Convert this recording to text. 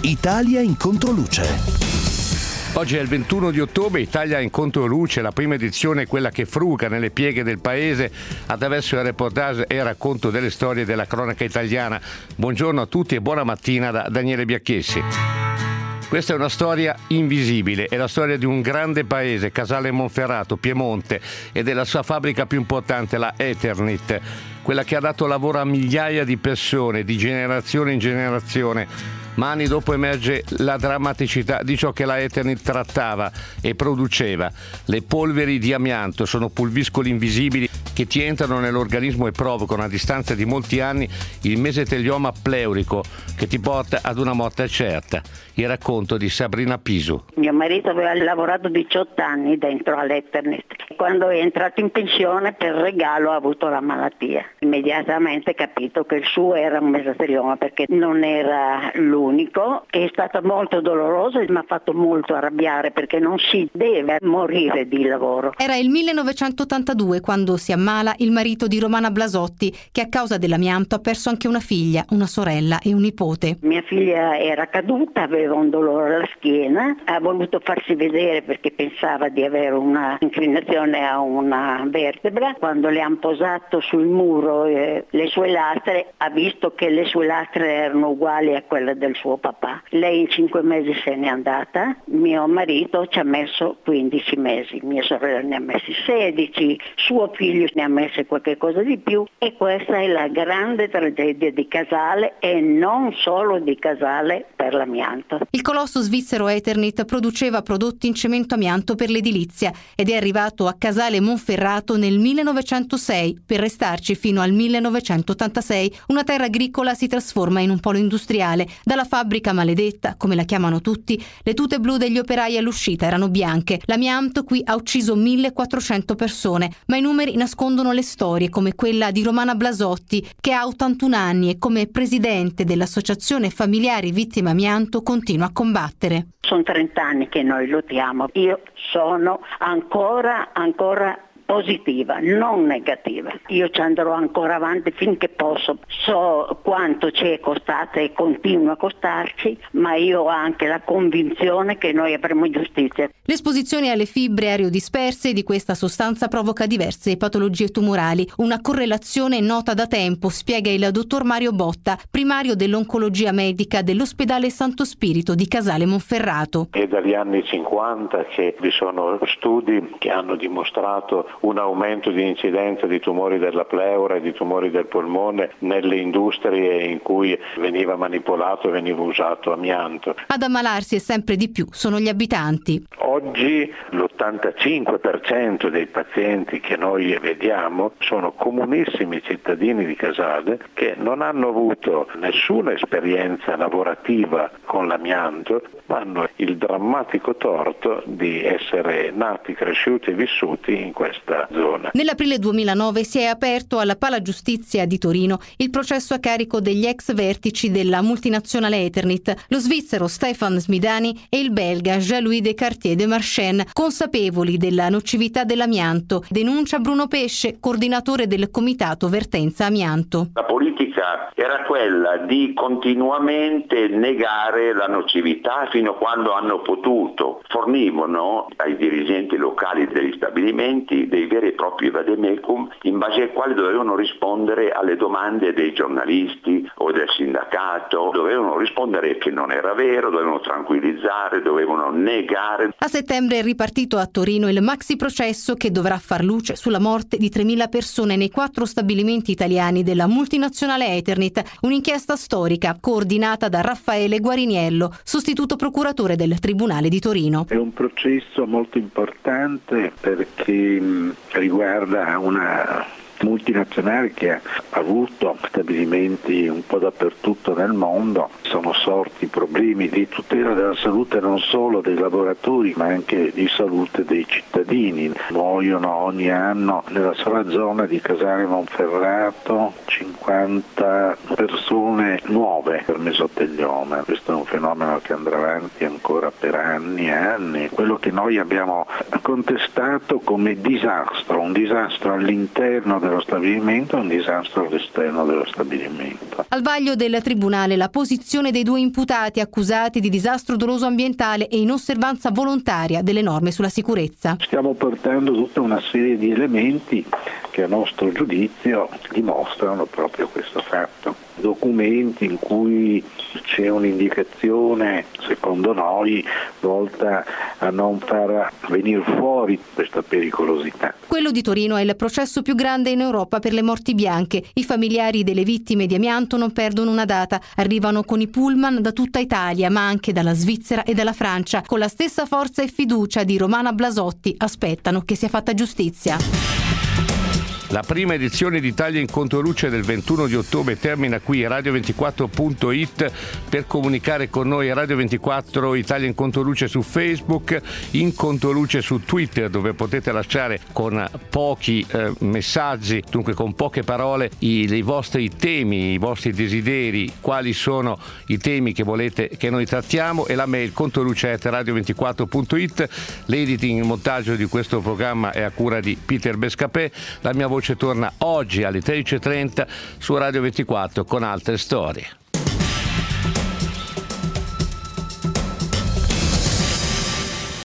Italia in controluce. Oggi è il 21 di ottobre, Italia in controluce, la prima edizione è quella che fruga nelle pieghe del paese attraverso il reportage e il racconto delle storie della cronaca italiana. Buongiorno a tutti e buona mattina da Daniele Biacchessi. Questa è una storia invisibile, è la storia di un grande paese, Casale Monferrato, Piemonte, e della sua fabbrica più importante, la Eternit, quella che ha dato lavoro a migliaia di persone, di generazione in generazione. Ma anni dopo emerge la drammaticità di ciò che la Eternit trattava e produceva. Le polveri di amianto sono pulviscoli invisibili che ti entrano nell'organismo e provocano a distanza di molti anni il mesotelioma pleurico che ti porta ad una morte certa. Il racconto di Sabrina Pisu. Mio marito aveva lavorato 18 anni dentro all'Eternit. Quando è entrato in pensione per regalo ha avuto la malattia. Immediatamente capito che il suo era un mesotelioma perché non era l'unico. È stata molto dolorosa e mi ha fatto molto arrabbiare perché non si deve morire di lavoro. Era il 1982 quando si ammala il marito di Romana Blasotti, che a causa dell'amianto ha perso anche una figlia, una sorella e un nipote. Mia figlia era caduta, aveva un dolore alla schiena, ha voluto farsi vedere perché pensava di avere una inclinazione a una vertebra. Quando le hanno posato sul muro le sue lastre, ha visto che le sue lastre erano uguali a quelle del suo papà. Lei in 5 mesi se n'è andata, mio marito ci ha messo 15 mesi, mia sorella ne ha messi 16, suo figlio ne ha messo qualche cosa di più, e questa è la grande tragedia di Casale e non solo di Casale per l'amianto. Il colosso svizzero Eternit produceva prodotti in cemento amianto per l'edilizia ed è arrivato a Casale Monferrato nel 1906 per restarci fino al 1986. Una terra agricola si trasforma in un polo industriale. Dalla fabbrica maledetta, come la chiamano tutti, le tute blu degli operai all'uscita erano bianche. L'amianto qui ha ucciso 1400 persone, ma i numeri nascondono le storie, come quella di Romana Blasotti, che ha 81 anni e come presidente dell'Associazione Familiari Vittime Amianto continua a combattere. Sono 30 anni che noi lottiamo. Io sono ancora positiva, non negativa. Io ci andrò ancora avanti finché posso. So quanto ci è costata e continua a costarci, ma io ho anche la convinzione che noi avremo giustizia. L'esposizione alle fibre aerodisperse di questa sostanza provoca diverse patologie tumorali. Una correlazione nota da tempo, spiega il dottor Mario Botta, primario dell'oncologia medica dell'ospedale Santo Spirito di Casale Monferrato. È dagli anni 50 che vi sono studi che hanno dimostrato un aumento di incidenza di tumori della pleura e di tumori del polmone nelle industrie in cui veniva manipolato e veniva usato amianto. Ad ammalarsi sempre di più sono gli abitanti. Oggi l'85% dei pazienti che noi vediamo sono comunissimi cittadini di Casale che non hanno avuto nessuna esperienza lavorativa con l'amianto, ma hanno il drammatico torto di essere nati, cresciuti e vissuti in questa zona. Nell'aprile 2009 si è aperto alla Pala Giustizia di Torino il processo a carico degli ex vertici della multinazionale Eternit, lo svizzero Stefan Smidani e il belga Jean-Louis Descartier de Marchenne, consapevoli della nocività dell'amianto. Denuncia Bruno Pesce, coordinatore del comitato Vertenza Amianto. La politica era quella di continuamente negare la nocività fino a quando hanno potuto. Fornivano ai dirigenti locali degli stabilimenti dei veri e propri vademecum in base ai quali dovevano rispondere alle domande dei giornalisti o del sindacato, dovevano rispondere che non era vero, dovevano tranquillizzare, dovevano negare. A settembre è ripartito a Torino il maxi processo che dovrà far luce sulla morte di 3.000 persone nei 4 stabilimenti italiani della multinazionale Eternit, un'inchiesta storica coordinata da Raffaele Guariniello, sostituto procuratore del Tribunale di Torino. È un processo molto importante perché riguarda una multinazionale che ha avuto stabilimenti un po' dappertutto nel mondo. Sono sorti problemi di tutela della salute non solo dei lavoratori ma anche di salute dei cittadini. Muoiono ogni anno nella sola zona di Casale Monferrato 50 persone nuove per mesotelioma. Questo è un fenomeno che andrà avanti ancora per anni e anni. Quello che noi abbiamo contestato come disastro, un disastro all'interno della dello stabilimento e un disastro all'esterno dello stabilimento. Al vaglio del tribunale la posizione dei 2 imputati accusati di disastro doloso ambientale e inosservanza volontaria delle norme sulla sicurezza. Stiamo portando tutta una serie di elementi che a nostro giudizio dimostrano proprio questo fatto. Documenti in cui c'è un'indicazione, secondo noi, volta a non far venire fuori questa pericolosità. Quello di Torino è il processo più grande in Europa per le morti bianche. I familiari delle vittime di amianto non perdono una data. Arrivano con i pullman da tutta Italia, ma anche dalla Svizzera e dalla Francia. Con la stessa forza e fiducia di Romana Blasotti aspettano che sia fatta giustizia. La prima edizione di Italia in Controluce del 21 di ottobre termina qui. Radio24.it per comunicare con noi. Radio24 Italia in Controluce su Facebook, in Controluce su Twitter, dove potete lasciare con pochi messaggi, dunque con poche parole, i vostri temi, i vostri desideri, quali sono i temi che volete che noi trattiamo, e la mail controluce@radio24.it. L'editing e il montaggio di questo programma è a cura di Peter Bescapè. La mia voce torna oggi alle 13.30 su Radio 24 con altre storie.